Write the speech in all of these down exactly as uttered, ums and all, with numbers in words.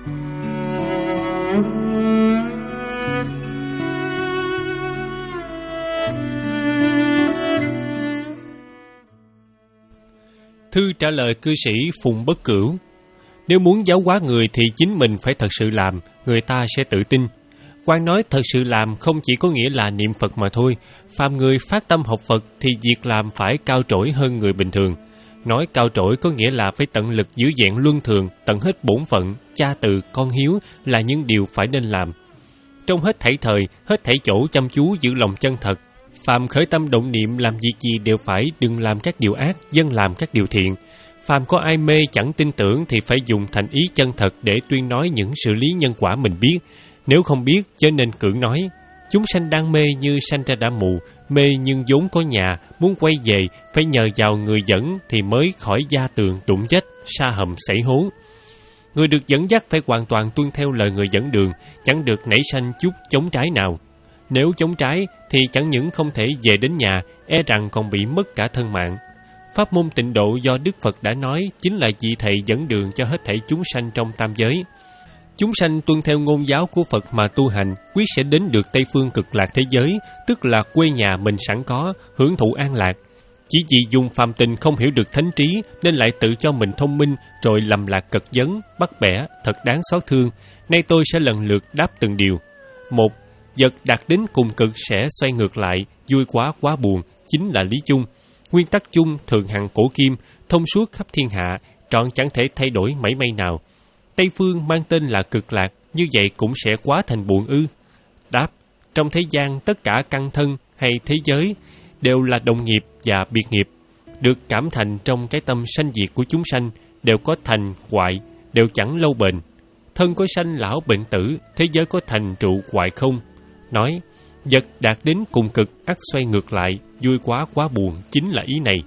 Thư trả lời cư sĩ Phùng Bất Cửu: nếu muốn giáo hóa người thì chính mình phải thật sự làm, người ta sẽ tự tin. Quan nói thật sự làm không chỉ có nghĩa là niệm Phật mà thôi. Phàm người phát tâm học Phật thì việc làm phải cao trỗi hơn người bình thường. Nói cao trỗi có nghĩa là phải tận lực giữ vẹn luân thường, tận hết bổn phận, cha từ, con hiếu là những điều phải nên làm. Trong hết thảy thời, hết thảy chỗ chăm chú giữ lòng chân thật. Phàm khởi tâm động niệm làm việc gì đều phải đừng làm các điều ác, dân làm các điều thiện. Phàm có ai mê chẳng tin tưởng thì phải dùng thành ý chân thật để tuyên nói những sự lý nhân quả mình biết. Nếu không biết, chớ nên cưỡng nói. Chúng sanh đang mê như sanh ra đã mù, mê nhưng vốn có nhà, muốn quay về, phải nhờ vào người dẫn thì mới khỏi gia tường đụng chết, sa hầm sảy hố. Người được dẫn dắt phải hoàn toàn tuân theo lời người dẫn đường, chẳng được nảy sanh chút chống trái nào. Nếu chống trái thì chẳng những không thể về đến nhà, e rằng còn bị mất cả thân mạng. Pháp môn tịnh độ do Đức Phật đã nói chính là vị thầy dẫn đường cho hết thảy chúng sanh trong tam giới. Chúng sanh tuân theo ngôn giáo của Phật mà tu hành, quyết sẽ đến được Tây phương cực lạc thế giới, tức là quê nhà mình sẵn có, hưởng thụ an lạc. Chỉ vì dùng phàm tình không hiểu được thánh trí, nên lại tự cho mình thông minh, rồi lầm lạc cật vấn, bắt bẻ, thật đáng xót thương. Nay tôi sẽ lần lượt đáp từng điều. Một, vật đạt đến cùng cực sẽ xoay ngược lại, vui quá quá buồn, chính là lý chung. Nguyên tắc chung thường hằng cổ kim, thông suốt khắp thiên hạ, trọn chẳng thể thay đổi mảy may nào. Tây phương mang tên là cực lạc, như vậy cũng sẽ quá thành buồn ư? Đáp, trong thế gian tất cả căn thân hay thế giới đều là đồng nghiệp và biệt nghiệp, được cảm thành trong cái tâm sanh diệt của chúng sanh, đều có thành, hoại, đều chẳng lâu bền. Thân có sanh lão bệnh tử, thế giới có thành trụ hoại không. Nói, vật đạt đến cùng cực ắt xoay ngược lại, vui quá quá buồn, chính là ý này.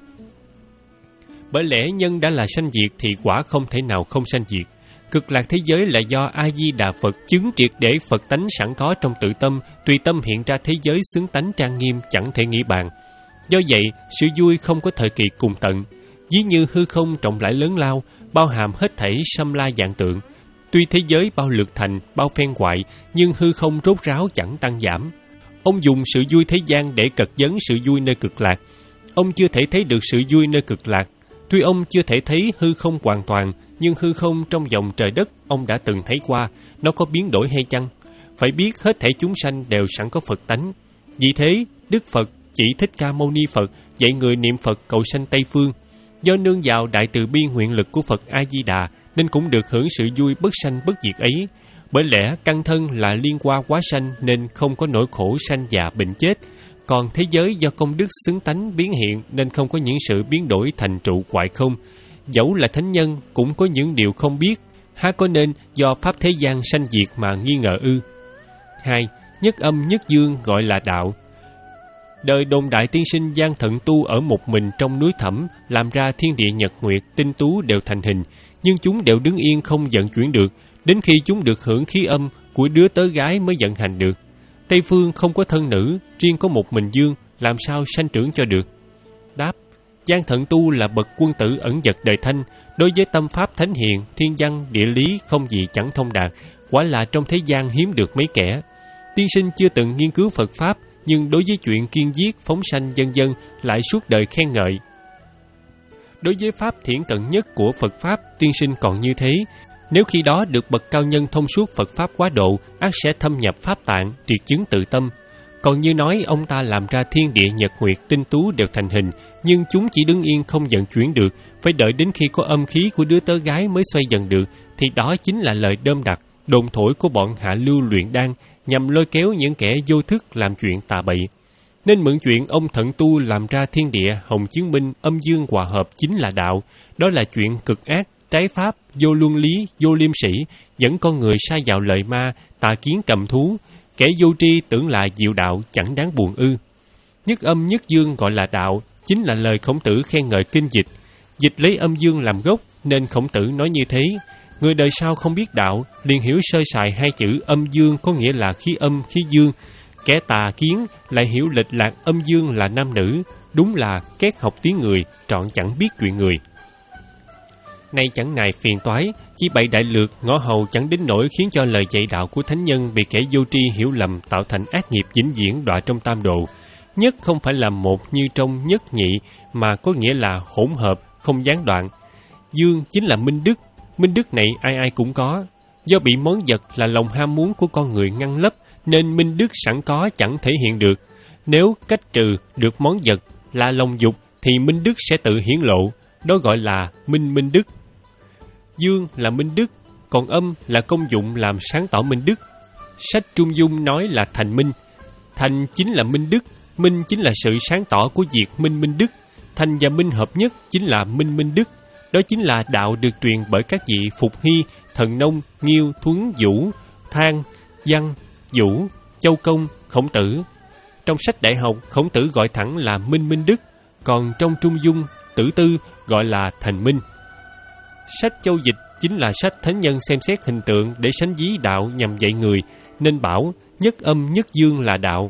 Bởi lẽ nhân đã là sanh diệt thì quả không thể nào không sanh diệt. Cực lạc thế giới là do A-di-đà Phật chứng triệt để Phật tánh sẵn có trong tự tâm, tùy tâm hiện ra thế giới xứng tánh trang nghiêm chẳng thể nghĩ bàn. Do vậy, sự vui không có thời kỳ cùng tận, ví như hư không trọng lãi lớn lao, bao hàm hết thảy xâm la dạng tượng. Tuy thế giới bao lượt thành, bao phen hoại, nhưng hư không rốt ráo chẳng tăng giảm. Ông dùng sự vui thế gian để cật vấn sự vui nơi cực lạc. Ông chưa thể thấy được sự vui nơi cực lạc. Tuy ông chưa thể thấy hư không hoàn toàn, nhưng hư không trong vòng trời đất ông đã từng thấy qua, nó có biến đổi hay chăng? Phải biết hết thảy chúng sanh đều sẵn có Phật tánh. Vì thế, Đức Phật chỉ Thích Ca Mâu Ni Phật dạy người niệm Phật cầu sanh Tây phương. Do nương vào đại từ bi nguyện lực của Phật A Di Đà nên cũng được hưởng sự vui bất sanh bất diệt ấy. Bởi lẽ căn thân là liên qua quá sanh nên không có nỗi khổ sanh già bệnh chết. Còn thế giới do công đức xứng tánh biến hiện nên không có những sự biến đổi thành trụ hoại không. Dẫu là thánh nhân cũng có những điều không biết, há có nên do pháp thế gian sanh diệt mà nghi ngờ ư? Hai, nhất âm nhất dương gọi là đạo. Đời đồn đại tiên sinh gian thận tu ở một mình trong núi Thẳm, làm ra thiên địa nhật nguyệt tinh tú đều thành hình, nhưng chúng đều đứng yên không vận chuyển được, đến khi chúng được hưởng khí âm của đứa tớ gái mới vận hành được. Tây phương không có thân nữ, riêng có một mình dương, làm sao sanh trưởng cho được? Đáp, gian thận tu là bậc quân tử ẩn dật đời thanh, đối với tâm pháp thánh hiền, thiên văn, địa lý không gì chẳng thông đạt, quả là trong thế gian hiếm được mấy kẻ. Tiên sinh chưa từng nghiên cứu Phật pháp, nhưng đối với chuyện kiên giết, phóng sanh vân vân lại suốt đời khen ngợi. Đối với pháp thiển cận nhất của Phật pháp, tiên sinh còn như thế. Nếu khi đó được bậc cao nhân thông suốt Phật pháp quá độ, ắt sẽ thâm nhập pháp tạng, triệt chứng tự tâm. Còn như nói ông ta làm ra thiên địa nhật nguyệt tinh tú đều thành hình, nhưng chúng chỉ đứng yên không vận chuyển được, phải đợi đến khi có âm khí của đứa tớ gái mới xoay dần được, thì đó chính là lời đơm đặt, đồn thổi của bọn hạ lưu luyện đan, nhằm lôi kéo những kẻ vô thức làm chuyện tà bậy. Nên mượn chuyện ông thận tu làm ra thiên địa hồng chứng minh âm dương hòa hợp chính là đạo, đó là chuyện cực ác, trái pháp, vô luân lý, vô liêm sĩ, dẫn con người sai vào lời ma, tà kiến cầm thú. Kẻ vô tri tưởng là diệu đạo chẳng đáng buồn ư. Nhất âm nhất dương gọi là đạo, chính là lời Khổng Tử khen ngợi kinh dịch. Dịch lấy âm dương làm gốc, nên Khổng Tử nói như thế. Người đời sau không biết đạo, liền hiểu sơ sài hai chữ âm dương có nghĩa là khí âm, khí dương. Kẻ tà kiến lại hiểu lệch lạc âm dương là nam nữ, đúng là két học tiếng người, trọn chẳng biết chuyện người. nay chẳng nài phiền toái, chỉ bày đại lược ngõ hầu chẳng đến nỗi khiến cho lời dạy đạo của thánh nhân bị kẻ vô tri hiểu lầm, tạo thành ác nghiệp vĩnh viễn đọa trong tam độ. Nhất không phải là một như trong nhất nhị, mà có nghĩa là hỗn hợp, không gián đoạn. Dương chính là minh đức, minh đức này ai ai cũng có. Do bị món vật là lòng ham muốn của con người ngăn lấp, nên minh đức sẵn có chẳng thể hiện được. Nếu cách trừ được món vật là lòng dục, thì minh đức sẽ tự hiển lộ, đó gọi là minh minh đức. Dương là minh đức, còn âm là công dụng làm sáng tỏ minh đức. Sách Trung Dung nói là thành minh. Thành chính là minh đức, minh chính là sự sáng tỏ của việc minh minh đức. Thành và minh hợp nhất chính là minh minh đức. Đó chính là đạo được truyền bởi các vị Phục Hy, Thần Nông, Nghiêu, Thuấn, Vũ, Thang, Văn, Vũ, Châu Công, Khổng Tử. Trong sách Đại học, Khổng Tử gọi thẳng là minh minh đức, còn trong Trung Dung, Tử Tư gọi là thành minh. Sách Châu Dịch chính là sách thánh nhân xem xét hình tượng để sánh ví đạo nhằm dạy người, nên bảo nhất âm nhất dương là đạo.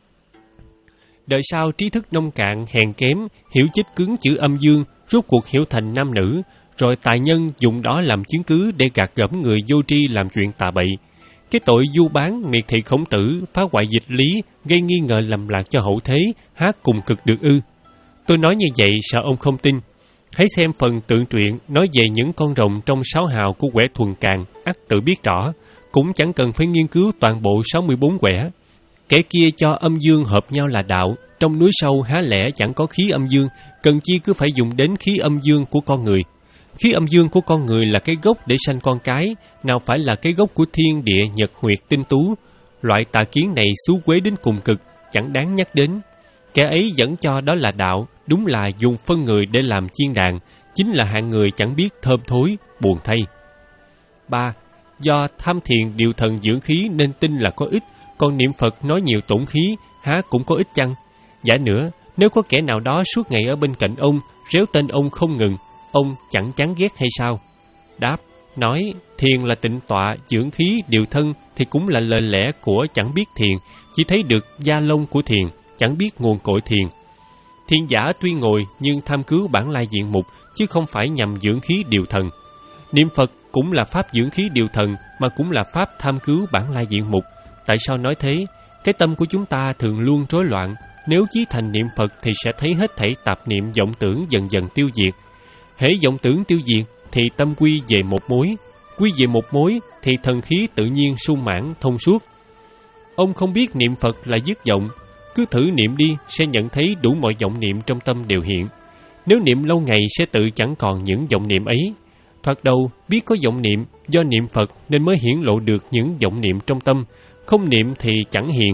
Đời sau trí thức nông cạn, hèn kém, hiểu chích cứng chữ âm dương, rốt cuộc hiểu thành nam nữ, rồi tài nhân dùng đó làm chứng cứ để gạt gẫm người vô tri làm chuyện tà bậy. Cái tội du bán, miệt thị Khổng Tử, phá hoại dịch lý, gây nghi ngờ lầm lạc cho hậu thế, há cùng cực được ư? Tôi nói như vậy sợ ông không tin. Hãy xem phần tượng truyện nói về những con rồng trong sáu hào của quẻ Thuần Càn, ắt tự biết rõ, cũng chẳng cần phải nghiên cứu toàn bộ sáu mươi bốn quẻ. Kẻ kia cho âm dương hợp nhau là đạo, trong núi sâu há lẽ chẳng có khí âm dương, cần chi cứ phải dùng đến khí âm dương của con người. Khí âm dương của con người là cái gốc để sanh con cái, nào phải là cái gốc của thiên địa nhật huyệt tinh tú. Loại tà kiến này xú quế đến cùng cực, chẳng đáng nhắc đến. Kẻ ấy vẫn cho đó là đạo, đúng là dùng phân người để làm chiên đàn, chính là hạng người chẳng biết thơm thối, buồn thay. ba. Do tham thiền điều thần dưỡng khí nên tin là có ích, còn niệm Phật nói nhiều tổn khí, há cũng có ích chăng? Giả nữa, nếu có kẻ nào đó suốt ngày ở bên cạnh ông, réo tên ông không ngừng, ông chẳng chán ghét hay sao? Đáp, nói thiền là tịnh tọa, dưỡng khí, điều thân thì cũng là lời lẽ của chẳng biết thiền, chỉ thấy được da lông của thiền, chẳng biết nguồn cội thiền. Thiền giả tuy ngồi nhưng tham cứu bản lai diện mục, chứ không phải nhằm dưỡng khí điều thần. Niệm Phật cũng là pháp dưỡng khí điều thần, mà cũng là pháp tham cứu bản lai diện mục. Tại sao nói thế? Cái tâm của chúng ta thường luôn rối loạn. Nếu chí thành niệm Phật thì sẽ thấy hết thảy tạp niệm vọng tưởng dần dần tiêu diệt. Hễ vọng tưởng tiêu diệt thì tâm quy về một mối. Quy về một mối thì thần khí tự nhiên sung mãn thông suốt. Ông không biết niệm Phật là dứt vọng, cứ thử niệm đi sẽ nhận thấy đủ mọi vọng niệm trong tâm đều hiện. Nếu niệm lâu ngày sẽ tự chẳng còn những vọng niệm ấy. Thoạt đầu biết có vọng niệm, do niệm Phật nên mới hiển lộ được những vọng niệm trong tâm, không niệm thì chẳng hiền.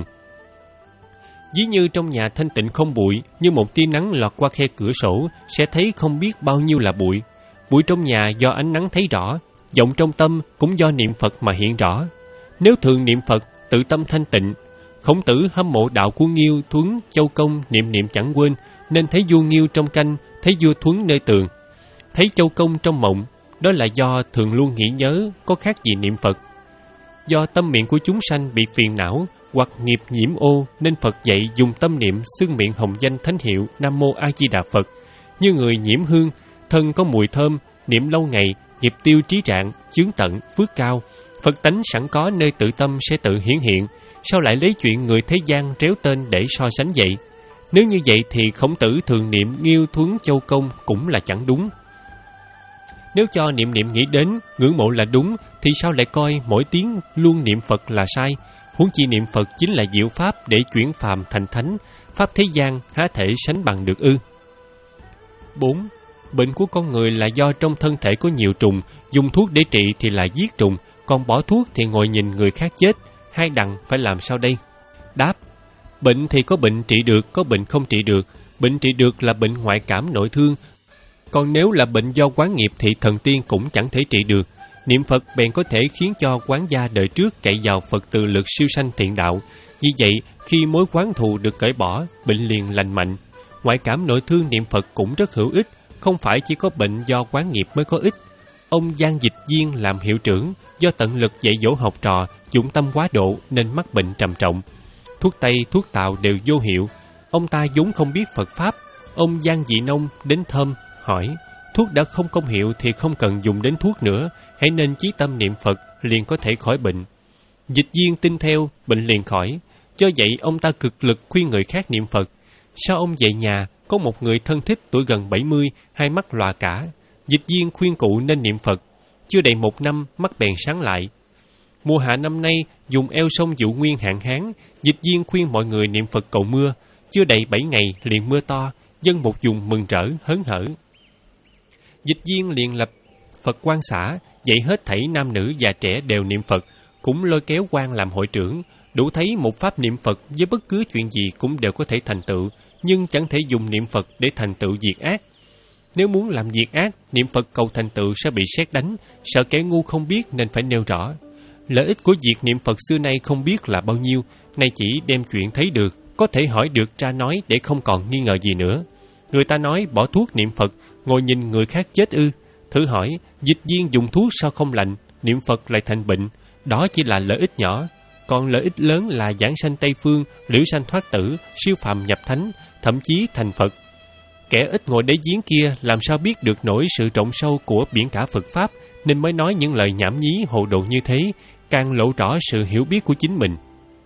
Ví như trong nhà thanh tịnh không bụi, như một tia nắng lọt qua khe cửa sổ sẽ thấy không biết bao nhiêu là bụi. Bụi trong nhà do ánh nắng thấy rõ, vọng trong tâm cũng do niệm Phật mà hiện rõ. Nếu thường niệm Phật, tự tâm thanh tịnh. Khổng Tử hâm mộ đạo của Nghiêu, Thuấn, Châu Công, niệm niệm chẳng quên, nên thấy vua Nghiêu trong canh, thấy vua Thuấn nơi tường, thấy Châu Công trong mộng. Đó là do thường luôn nghĩ nhớ, có khác gì niệm Phật. Do tâm miệng của chúng sanh bị phiền não hoặc nghiệp nhiễm ô, nên Phật dạy dùng tâm niệm xưng miệng hồng danh thánh hiệu Nam Mô A Di Đà Phật. Như người nhiễm hương, thân có mùi thơm, niệm lâu ngày, nghiệp tiêu trí trạng, chướng tận, phước cao. Phật tánh sẵn có nơi tự tâm sẽ tự hiển hiện, sao lại lấy chuyện người thế gian tréo tên để so sánh vậy? Nếu như vậy thì Khổng Tử thường niệm Nghiêu, Thuấn, Châu Công cũng là chẳng đúng. Nếu cho niệm niệm nghĩ đến, ngưỡng mộ là đúng, thì sao lại coi mỗi tiếng luôn niệm Phật là sai? Huống chi niệm Phật chính là diệu pháp để chuyển phàm thành thánh, pháp thế gian há thể sánh bằng được ư? bốn. Bệnh của con người là do trong thân thể có nhiều trùng, dùng thuốc để trị thì là giết trùng, còn bỏ thuốc thì ngồi nhìn người khác chết, hai đằng phải làm sao đây? Đáp, bệnh thì có bệnh trị được, có bệnh không trị được. Bệnh trị được là bệnh ngoại cảm nội thương, còn nếu là bệnh do quán nghiệp thì thần tiên cũng chẳng thể trị được. Niệm Phật bèn có thể khiến cho quán gia đời trước cậy vào Phật từ lực siêu sanh thiện đạo. Vì vậy, khi mối quán thù được cởi bỏ, bệnh liền lành mạnh. Ngoại cảm nội thương niệm Phật cũng rất hữu ích, không phải chỉ có bệnh do quán nghiệp mới có ích. Ông Giang Dịch Viên làm hiệu trưởng, do tận lực dạy dỗ học trò, dụng tâm quá độ nên mắc bệnh trầm trọng. Thuốc Tây, thuốc Tàu đều vô hiệu. Ông ta vốn không biết Phật Pháp. Ông Giang Dị Nông đến thăm, hỏi, Thuốc đã không công hiệu thì không cần dùng đến thuốc nữa, hãy nên chí tâm niệm Phật liền có thể khỏi bệnh. Dịch viên tin theo, bệnh liền khỏi. Do vậy ông ta cực lực khuyên người khác niệm Phật. Sau ông về nhà, có một người thân thích tuổi gần bảy mươi, hai mắt lòa cả. Dịch viên khuyên cụ nên niệm Phật. Chưa đầy một năm, mắt bèn sáng lại. Mùa hạ năm nay, dùng eo sông Dụ Nguyên hạn hán, dịch viên khuyên mọi người niệm Phật cầu mưa. Chưa đầy bảy ngày liền mưa to, dân một vùng mừng rỡ, hớn hở. Dịch viên liền lập Phật quan xã, dạy hết thảy nam nữ già trẻ đều niệm Phật, cũng lôi kéo quan làm hội trưởng, đủ thấy một pháp niệm Phật với bất cứ chuyện gì cũng đều có thể thành tựu, nhưng chẳng thể dùng niệm Phật để thành tựu diệt ác. Nếu muốn làm diệt ác, niệm Phật cầu thành tựu sẽ bị sét đánh, sợ kẻ ngu không biết nên phải nêu rõ. Lợi ích của việc niệm Phật xưa nay không biết là bao nhiêu, nay chỉ đem chuyện thấy được, có thể hỏi được tra nói để không còn nghi ngờ gì nữa. Người ta nói bỏ thuốc niệm Phật, ngồi nhìn người khác chết ư. Thử hỏi, dịch viên dùng thuốc sao không lành, niệm Phật lại thành bệnh, đó chỉ là lợi ích nhỏ. Còn lợi ích lớn là giảng sanh Tây Phương, liễu sanh thoát tử, siêu phàm nhập thánh, thậm chí thành Phật. Kẻ ít ngồi đáy giếng kia làm sao biết được nổi sự trọng sâu của biển cả Phật Pháp, nên mới nói những lời nhảm nhí hồ đồ như thế, càng lộ rõ sự hiểu biết của chính mình.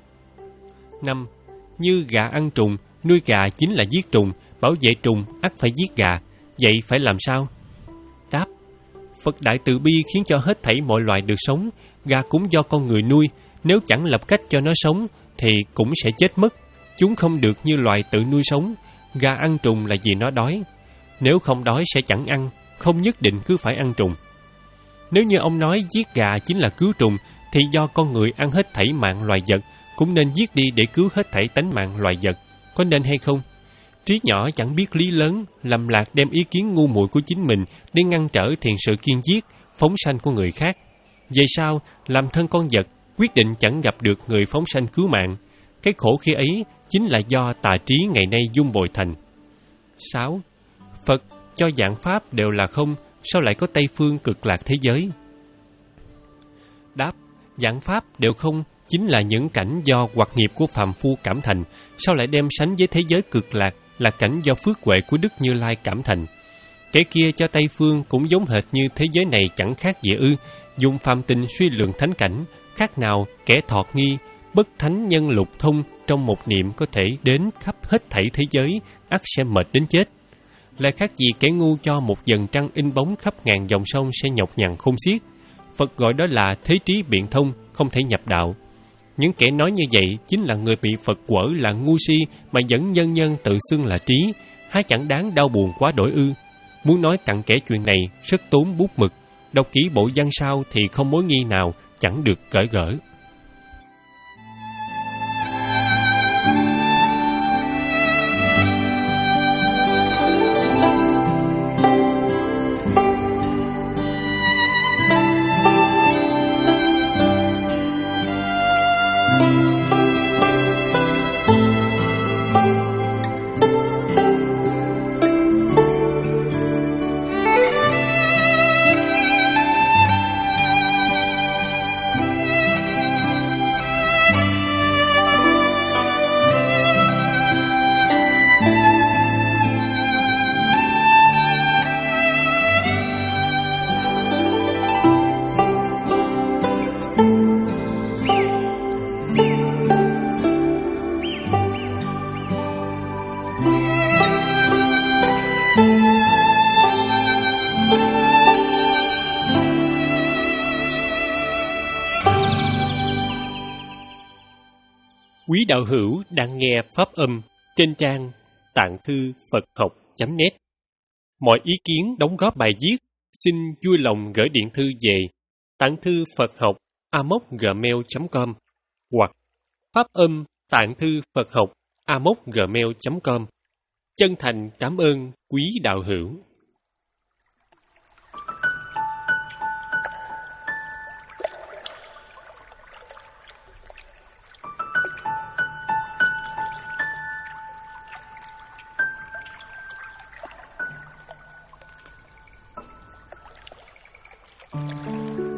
năm. Như gà ăn trùng, nuôi gà chính là giết trùng, bảo vệ trùng ắt phải giết gà, vậy phải làm sao? Đáp: Phật Đại Từ Bi khiến cho hết thảy mọi loài được sống, gà cũng do con người nuôi, nếu chẳng lập cách cho nó sống thì cũng sẽ chết mất. Chúng không được như loài tự nuôi sống. Gà ăn trùng là vì nó đói, nếu không đói sẽ chẳng ăn, không nhất định cứ phải ăn trùng. Nếu như ông nói giết gà chính là cứu trùng, thì do con người ăn hết thảy mạng loài vật, cũng nên giết đi để cứu hết thảy tánh mạng loài vật, có nên hay không? Trí nhỏ chẳng biết lý lớn, lầm lạc đem ý kiến ngu muội của chính mình để ngăn trở thiện sự kiên giết, phóng sanh của người khác. Về sau, làm thân con vật, quyết định chẳng gặp được người phóng sanh cứu mạng. Cái khổ khi ấy chính là do tà trí ngày nay dung bồi thành. sáu. Phật cho dạng pháp đều là không, sao lại có Tây Phương cực lạc thế giới? Đáp: Dạng pháp đều không chính là những cảnh do hoặc nghiệp của phàm phu cảm thành, sao lại đem sánh với thế giới cực lạc là cảnh do phước huệ của Đức Như Lai cảm thành. Cái kia cho Tây Phương cũng giống hệt như thế giới này chẳng khác gì ư, dùng phàm tình suy lượng thánh cảnh, khác nào kẻ thọt nghi, bất thánh nhân lục thông trong một niệm có thể đến khắp hết thảy thế giới, ắt sẽ mệt đến chết. Lại khác gì kẻ ngu cho một dần trăng in bóng khắp ngàn dòng sông sẽ nhọc nhằn không xiết. Phật gọi đó là thế trí biện thông, không thể nhập đạo. Những kẻ nói như vậy chính là người bị Phật quở là ngu si mà vẫn nhân nhân tự xưng là trí, há chẳng đáng đau buồn quá đổi ư. Muốn nói cặn kẽ chuyện này rất tốn bút mực, đọc kỹ bộ văn sau thì không mối nghi nào chẳng được gỡ gỡ. Quý đạo hữu đang nghe pháp âm trên trang tạng thư Phật học chấm net. Mọi ý kiến đóng góp bài viết xin vui lòng gửi điện thư về tạng thư Phật học a m o c gmail chấm com hoặc pháp âm tạng thư Phật học a m o c gmail chấm com. Chân thành cảm ơn quý đạo hữu. Thank you.